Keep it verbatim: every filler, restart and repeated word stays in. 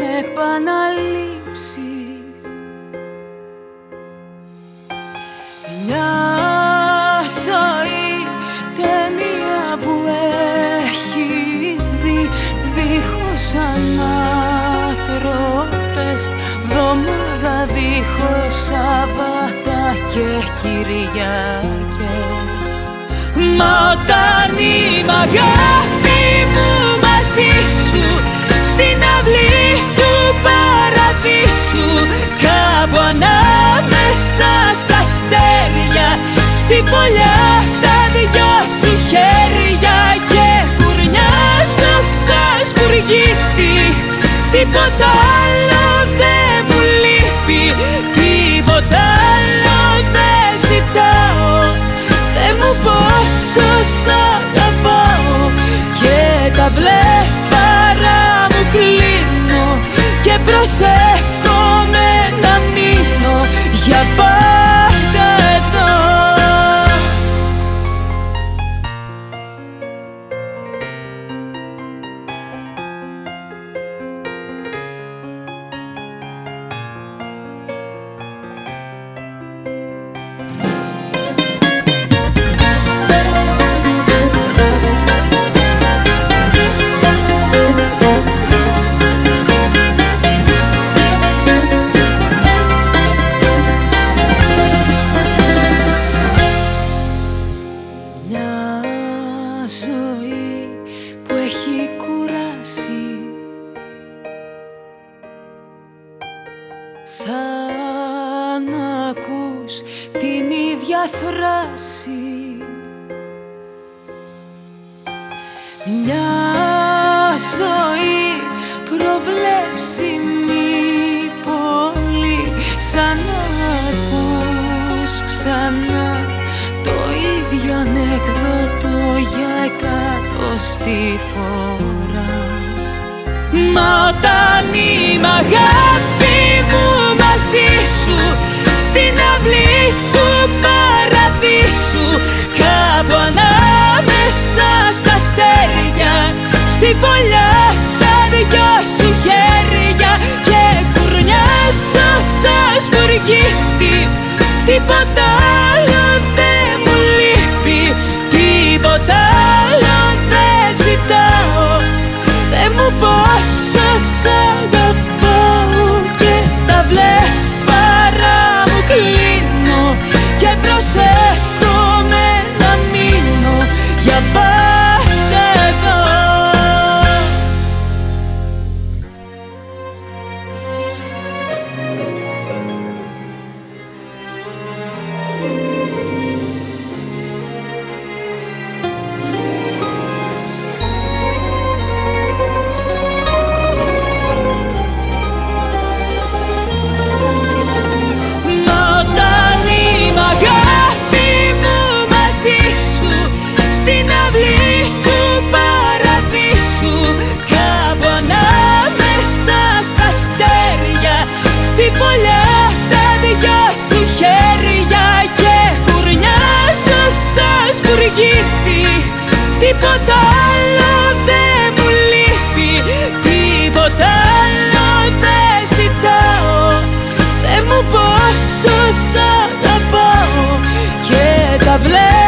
επαναλήψεις. Μια ζωή ταινία που έχεις δει, δίχως ανάτροπες, βδομάδα δίχως Σαββάτα και Κυριακές. Μα όταν είμαι αγάπη μου μαζί σου, στην αυλή του παραδείσου, κάπου ανάμεσα στα αστέρια, στη φωλιά τα δυο σου χέρια, και κουρνιάζω σαν σπουργίτη. Τίποτα άλλο δεν μου λείπει, τίποτα άλλο δεν ζητάω. Θεέ μου πόσο σ' αγαπάω, και τα βλέμματα μου κλείνω και προσεύχομαι να μείνω για πάντα εδώ. Ζωή που έχει κουράσει, σαν να ακούς την ίδια φράση. Μια ζωή προβλέψιμη πολύ, σαν να ακούς ξανά το ίδιο ανέκδοτο για εκατοστή φορά. Μα όταν είμαι αγάπη μου μαζί σου, στην αυλή του παραδείσου, κάπου ανάμεσα στα αστέρια, στη φωλιά τα δυο σου χέρια, και κουρνιάζω σαν σπουργίτη. Τίποτα άλλο δεν μου λείπει, τίποτα άλλο δεν ζητάω. Θεέ μου πόσο σ' αγαπάω, και τα βλέμματα μου κλείνω και προσεύχομαι να μείνω για πάντα εδώ. Στη φωλιά τα δυο σου χέρια, και κουρνιάζω σαν σπουργίτη. Τίποτα άλλο δεν μου λείπει, τίποτα άλλο δεν ζητάω. Θεέ μου πόσο σ' αγαπάω, και τα βλέπω